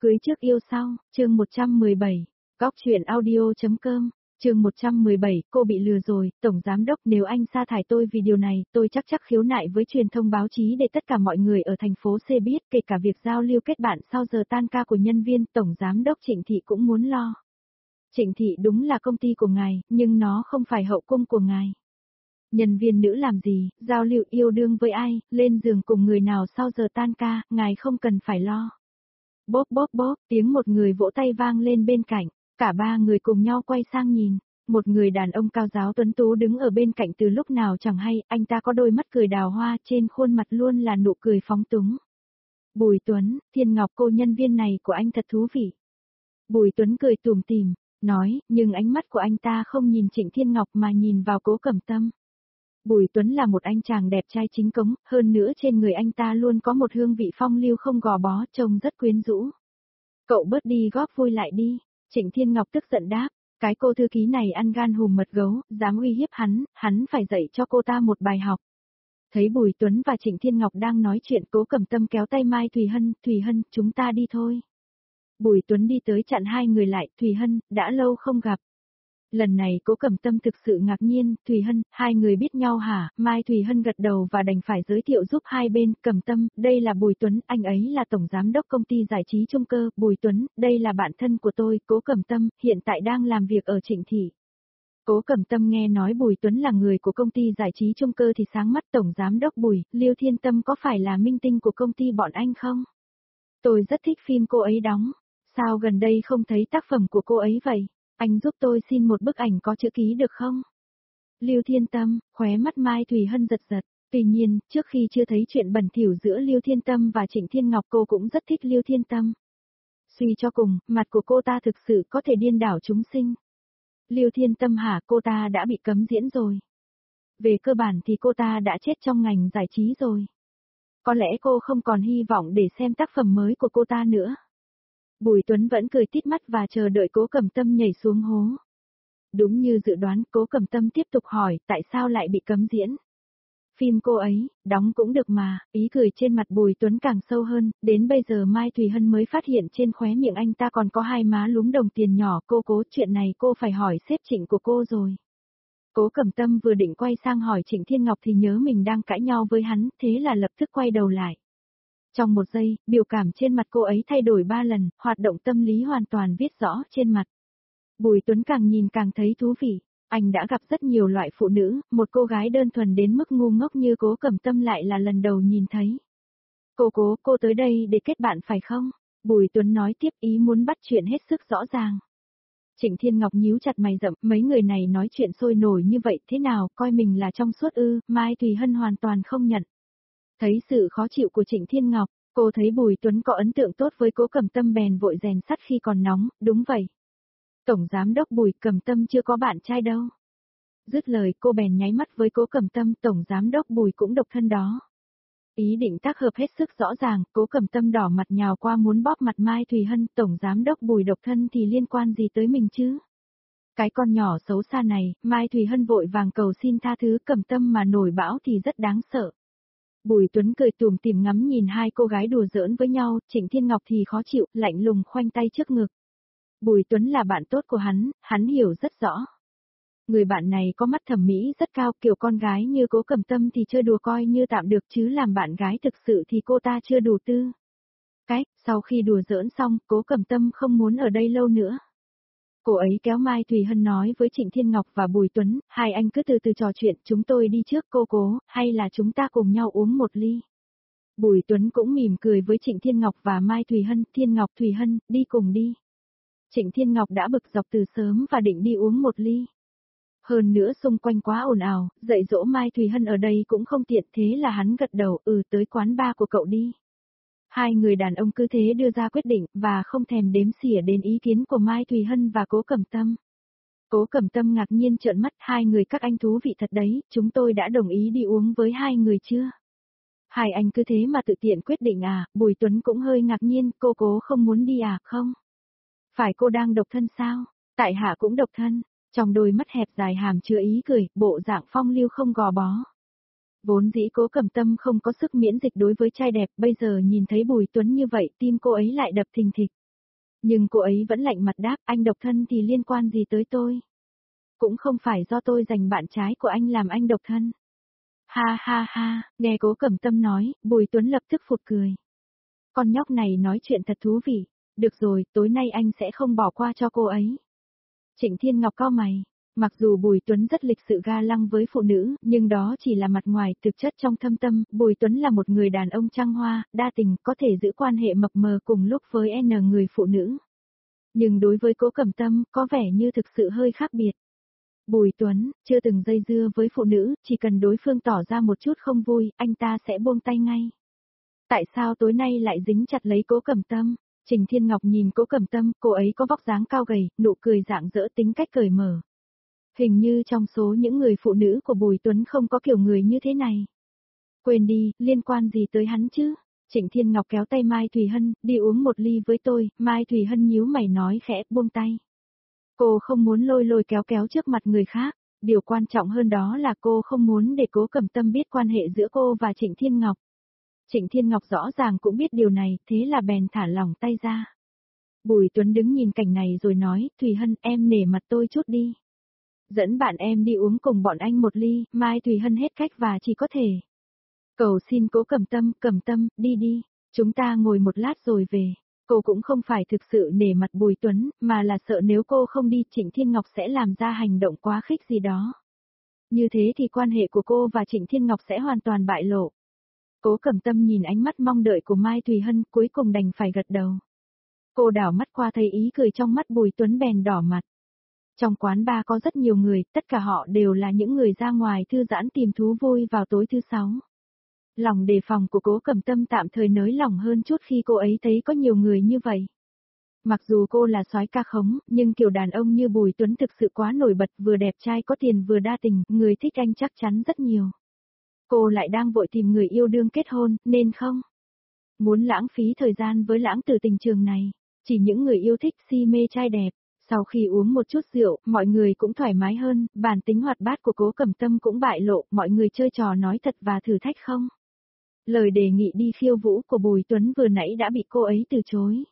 Cưới trước yêu sau, chương 117, góc chuyện audio.com, chương 117, cô bị lừa rồi, Tổng Giám Đốc nếu anh sa thải tôi vì điều này, tôi chắc khiếu nại với truyền thông báo chí để tất cả mọi người ở thành phố C biết, kể cả việc giao lưu kết bạn sau giờ tan ca của nhân viên, Tổng Giám Đốc Trịnh Thị cũng muốn lo. Trịnh Thị đúng là công ty của ngài, nhưng nó không phải hậu cung của ngài. Nhân viên nữ làm gì, giao lưu yêu đương với ai, lên giường cùng người nào sau giờ tan ca, ngài không cần phải lo. Bốp bốp bốp, tiếng một người vỗ tay vang lên bên cạnh, cả ba người cùng nhau quay sang nhìn, một người đàn ông cao giáo tuấn tú đứng ở bên cạnh từ lúc nào chẳng hay, anh ta có đôi mắt cười đào hoa, trên khuôn mặt luôn là nụ cười phóng túng. Bùi Tuấn, Thiên Ngọc cô nhân viên này của anh thật thú vị. Bùi Tuấn cười tủm tỉm, nói, nhưng ánh mắt của anh ta không nhìn Trịnh Thiên Ngọc mà nhìn vào Cố Cẩm Tâm. Bùi Tuấn là một anh chàng đẹp trai chính cống, hơn nữa trên người anh ta luôn có một hương vị phong lưu không gò bó, trông rất quyến rũ. Cậu bớt đi góp vui lại đi, Trịnh Thiên Ngọc tức giận đáp, cái cô thư ký này ăn gan hùm mật gấu, dám uy hiếp hắn phải dạy cho cô ta một bài học. Thấy Bùi Tuấn và Trịnh Thiên Ngọc đang nói chuyện, Cố Cẩm Tâm kéo tay Mai Thùy Hân, chúng ta đi thôi. Bùi Tuấn đi tới chặn hai người lại, Thùy Hân, đã lâu không gặp. Lần này Cố Cẩm Tâm thực sự ngạc nhiên, Thùy Hân, hai người biết nhau hả? Mai Thùy Hân gật đầu và đành phải giới thiệu giúp hai bên, Cẩm Tâm, đây là Bùi Tuấn, anh ấy là Tổng Giám Đốc Công ty Giải trí Trung Cơ, Bùi Tuấn, đây là bạn thân của tôi, Cố Cẩm Tâm, hiện tại đang làm việc ở Trịnh Thị. Cố Cẩm Tâm nghe nói Bùi Tuấn là người của công ty Giải trí Trung Cơ thì sáng mắt. Tổng Giám Đốc Bùi, Liêu Thiên Tâm có phải là minh tinh của công ty bọn anh không? Tôi rất thích phim cô ấy đóng, sao gần đây không thấy tác phẩm của cô ấy vậy? Anh giúp tôi xin một bức ảnh có chữ ký được không? Liêu Thiên Tâm, khóe mắt Mai Thùy Hân giật giật, tuy nhiên, trước khi chưa thấy chuyện bẩn thỉu giữa Liêu Thiên Tâm và Trịnh Thiên Ngọc cô cũng rất thích Liêu Thiên Tâm. Suy cho cùng, mặt của cô ta thực sự có thể điên đảo chúng sinh. Liêu Thiên Tâm hả, cô ta đã bị cấm diễn rồi. Về cơ bản thì cô ta đã chết trong ngành giải trí rồi. Có lẽ cô không còn hy vọng để xem tác phẩm mới của cô ta nữa. Bùi Tuấn vẫn cười tít mắt và chờ đợi Cố Cẩm Tâm nhảy xuống hố. Đúng như dự đoán, Cố Cẩm Tâm tiếp tục hỏi, tại sao lại bị cấm diễn? Phim cô ấy, đóng cũng được mà, ý cười trên mặt Bùi Tuấn càng sâu hơn, đến bây giờ Mai Thùy Hân mới phát hiện trên khóe miệng anh ta còn có hai má lúm đồng tiền nhỏ, Cố, chuyện này cô phải hỏi sếp Trịnh của cô rồi. Cố Cẩm Tâm vừa định quay sang hỏi Trịnh Thiên Ngọc thì nhớ mình đang cãi nhau với hắn, thế là lập tức quay đầu lại. Trong một giây, biểu cảm trên mặt cô ấy thay đổi 3 lần, hoạt động tâm lý hoàn toàn viết rõ trên mặt. Bùi Tuấn càng nhìn càng thấy thú vị, anh đã gặp rất nhiều loại phụ nữ, một cô gái đơn thuần đến mức ngu ngốc như Cố Cẩm Tâm lại là lần đầu nhìn thấy. Cô tới đây để kết bạn phải không? Bùi Tuấn nói tiếp, ý muốn bắt chuyện hết sức rõ ràng. Trịnh Thiên Ngọc nhíu chặt mày rậm, mấy người này nói chuyện sôi nổi như vậy thế nào, coi mình là trong suốt ư? Mai Thùy Hân hoàn toàn không nhận. Thấy sự khó chịu của Trịnh Thiên Ngọc, cô thấy Bùi Tuấn có ấn tượng tốt với Cố Cẩm Tâm bèn vội rèn sắt khi còn nóng, đúng vậy. Tổng Giám Đốc Bùi, Cẩm Tâm chưa có bạn trai đâu. Dứt lời cô bèn nháy mắt với Cố Cẩm Tâm, Tổng Giám Đốc Bùi cũng độc thân đó. Ý định tác hợp hết sức rõ ràng, Cố Cẩm Tâm đỏ mặt nhào qua muốn bóp mặt Mai Thùy Hân, Tổng Giám Đốc Bùi độc thân thì liên quan gì tới mình chứ? Cái con nhỏ xấu xa này, Mai Thùy Hân vội vàng cầu xin tha thứ, Cẩm Tâm mà nổi bão thì rất đáng sợ. Bùi Tuấn cười tủm tỉm ngắm nhìn hai cô gái đùa giỡn với nhau, Trịnh Thiên Ngọc thì khó chịu, lạnh lùng khoanh tay trước ngực. Bùi Tuấn là bạn tốt của hắn hiểu rất rõ. Người bạn này có mắt thẩm mỹ rất cao, kiểu con gái như Cố Cẩm Tâm thì chơi đùa coi như tạm được chứ làm bạn gái thực sự thì cô ta chưa đủ tư. Sau khi đùa giỡn xong, Cố Cẩm Tâm không muốn ở đây lâu nữa. Cô ấy kéo Mai Thùy Hân nói với Trịnh Thiên Ngọc và Bùi Tuấn, hai anh cứ từ từ trò chuyện, chúng tôi đi trước Cố, hay là chúng ta cùng nhau uống một ly. Bùi Tuấn cũng mỉm cười với Trịnh Thiên Ngọc và Mai Thùy Hân, Thiên Ngọc Thùy Hân, đi cùng đi. Trịnh Thiên Ngọc đã bực dọc từ sớm và định đi uống một ly. Hơn nữa xung quanh quá ồn ào, dạy dỗ Mai Thùy Hân ở đây cũng không tiện, thế là hắn gật đầu, tới quán bar của cậu đi. Hai người đàn ông cứ thế đưa ra quyết định, và không thèm đếm xỉa đến ý kiến của Mai Thùy Hân và Cố Cẩm Tâm. Cố Cẩm Tâm ngạc nhiên trợn mắt, hai người các anh thú vị thật đấy, chúng tôi đã đồng ý đi uống với hai người chưa? Hai anh cứ thế mà tự tiện quyết định à? Bùi Tuấn cũng hơi ngạc nhiên, Cố không muốn đi à, không? Phải cô đang độc thân sao? Tại hạ cũng độc thân, trong đôi mắt hẹp dài hàm chứa ý cười, bộ dạng phong lưu không gò bó. Vốn dĩ Cố Cẩm Tâm không có sức miễn dịch đối với trai đẹp, bây giờ nhìn thấy Bùi Tuấn như vậy tim cô ấy lại đập thình thịch. Nhưng cô ấy vẫn lạnh mặt đáp, anh độc thân thì liên quan gì tới tôi? Cũng không phải do tôi giành bạn trai của anh làm anh độc thân. Ha ha ha, nghe Cố Cẩm Tâm nói, Bùi Tuấn lập tức phụt cười. Con nhóc này nói chuyện thật thú vị. Được rồi, tối nay anh sẽ không bỏ qua cho cô ấy. Trịnh Thiên Ngọc cau mày. Mặc dù Bùi Tuấn rất lịch sự ga lăng với phụ nữ, nhưng đó chỉ là mặt ngoài, thực chất trong thâm tâm, Bùi Tuấn là một người đàn ông trăng hoa, đa tình, có thể giữ quan hệ mập mờ cùng lúc với N người phụ nữ. Nhưng đối với Cố Cẩm Tâm, có vẻ như thực sự hơi khác biệt. Bùi Tuấn, chưa từng dây dưa với phụ nữ, chỉ cần đối phương tỏ ra một chút không vui, anh ta sẽ buông tay ngay. Tại sao tối nay lại dính chặt lấy Cố Cẩm Tâm? Trình Thiên Ngọc nhìn Cố Cẩm Tâm, cô ấy có vóc dáng cao gầy, nụ cười rạng rỡ tính cách cởi mở. Hình như trong số những người phụ nữ của Bùi Tuấn không có kiểu người như thế này. Quên đi, liên quan gì tới hắn chứ? Trịnh Thiên Ngọc kéo tay Mai Thùy Hân, đi uống một ly với tôi, Mai Thùy Hân nhíu mày nói khẽ, buông tay. Cô không muốn lôi lôi kéo kéo trước mặt người khác, điều quan trọng hơn đó là cô không muốn để Cố Cẩm Tâm biết quan hệ giữa cô và Trịnh Thiên Ngọc. Trịnh Thiên Ngọc rõ ràng cũng biết điều này, thế là bèn thả lỏng tay ra. Bùi Tuấn đứng nhìn cảnh này rồi nói, Thùy Hân, em nể mặt tôi chút đi. Dẫn bạn em đi uống cùng bọn anh một ly, Mai Thùy Hân hết cách và chỉ có thể. Cầu xin Cố Cẩm Tâm, đi đi, chúng ta ngồi một lát rồi về. Cô cũng không phải thực sự nể mặt Bùi Tuấn, mà là sợ nếu cô không đi Trịnh Thiên Ngọc sẽ làm ra hành động quá khích gì đó. Như thế thì quan hệ của cô và Trịnh Thiên Ngọc sẽ hoàn toàn bại lộ. Cố Cẩm Tâm nhìn ánh mắt mong đợi của Mai Thùy Hân cuối cùng đành phải gật đầu. Cô đảo mắt qua thấy ý cười trong mắt Bùi Tuấn bèn đỏ mặt. Trong quán bar có rất nhiều người, tất cả họ đều là những người ra ngoài thư giãn tìm thú vui vào tối thứ sáu. Lòng đề phòng của Cố Cẩm Tâm tạm thời nới lỏng hơn chút khi cô ấy thấy có nhiều người như vậy. Mặc dù cô là soái ca khống, nhưng kiểu đàn ông như Bùi Tuấn thực sự quá nổi bật, vừa đẹp trai có tiền vừa đa tình, người thích anh chắc chắn rất nhiều. Cô lại đang vội tìm người yêu đương kết hôn, nên không muốn lãng phí thời gian với lãng tử tình trường này. Chỉ những người yêu thích si mê trai đẹp. Sau khi uống một chút rượu, mọi người cũng thoải mái hơn, bản tính hoạt bát của Cố Cẩm Tâm cũng bại lộ, mọi người chơi trò nói thật và thử thách không. Lời đề nghị đi khiêu vũ của Bùi Tuấn vừa nãy đã bị cô ấy từ chối.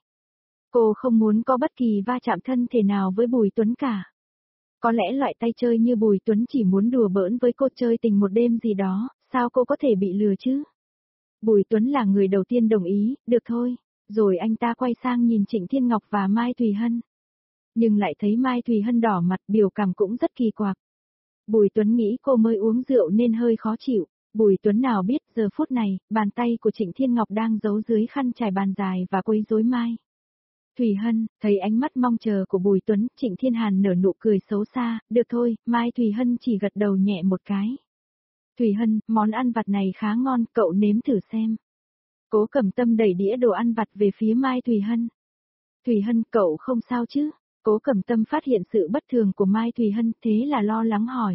Cô không muốn có bất kỳ va chạm thân thể nào với Bùi Tuấn cả. Có lẽ loại tay chơi như Bùi Tuấn chỉ muốn đùa bỡn với cô chơi tình một đêm gì đó, sao cô có thể bị lừa chứ? Bùi Tuấn là người đầu tiên đồng ý, được thôi. Rồi anh ta quay sang nhìn Trịnh Thiên Ngọc và Mai Thùy Hân. Nhưng lại thấy Mai Thùy Hân đỏ mặt, biểu cảm cũng rất kỳ quặc. Bùi Tuấn nghĩ cô mới uống rượu nên hơi khó chịu. Bùi Tuấn nào biết giờ phút này, bàn tay của Trịnh Thiên Ngọc đang giấu dưới khăn trải bàn dài và quấy rối Mai Thùy Hân. Thấy ánh mắt mong chờ của Bùi Tuấn, Trịnh Thiên Hàn nở nụ cười xấu xa, được thôi, Mai Thùy Hân chỉ gật đầu nhẹ một cái. Thùy Hân, món ăn vặt này khá ngon, cậu nếm thử xem. Cố Cẩm Tâm đẩy đĩa đồ ăn vặt về phía Mai Thùy Hân. Thùy Hân, cậu không sao chứ? Cố Cẩm Tâm phát hiện sự bất thường của Mai Thùy Hân, thế là lo lắng hỏi.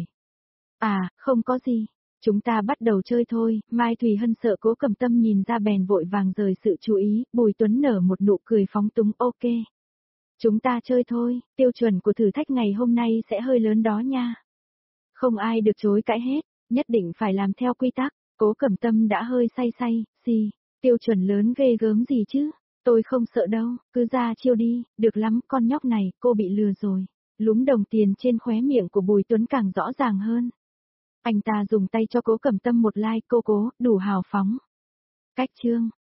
À, không có gì. Chúng ta bắt đầu chơi thôi. Mai Thùy Hân sợ Cố Cẩm Tâm nhìn ra bèn vội vàng rời sự chú ý, Bùi Tuấn nở một nụ cười phóng túng, ok. Chúng ta chơi thôi, tiêu chuẩn của thử thách ngày hôm nay sẽ hơi lớn đó nha. Không ai được chối cãi hết, nhất định phải làm theo quy tắc. Cố Cẩm Tâm đã hơi say, tiêu chuẩn lớn ghê gớm gì chứ? Tôi không sợ đâu, cứ ra chiêu đi, được lắm, con nhóc này, cô bị lừa rồi. Lúm đồng tiền trên khóe miệng của Bùi Tuấn càng rõ ràng hơn. Anh ta dùng tay cho Cố Cẩm Tâm một like, cô Cố, đủ hào phóng. Cách chương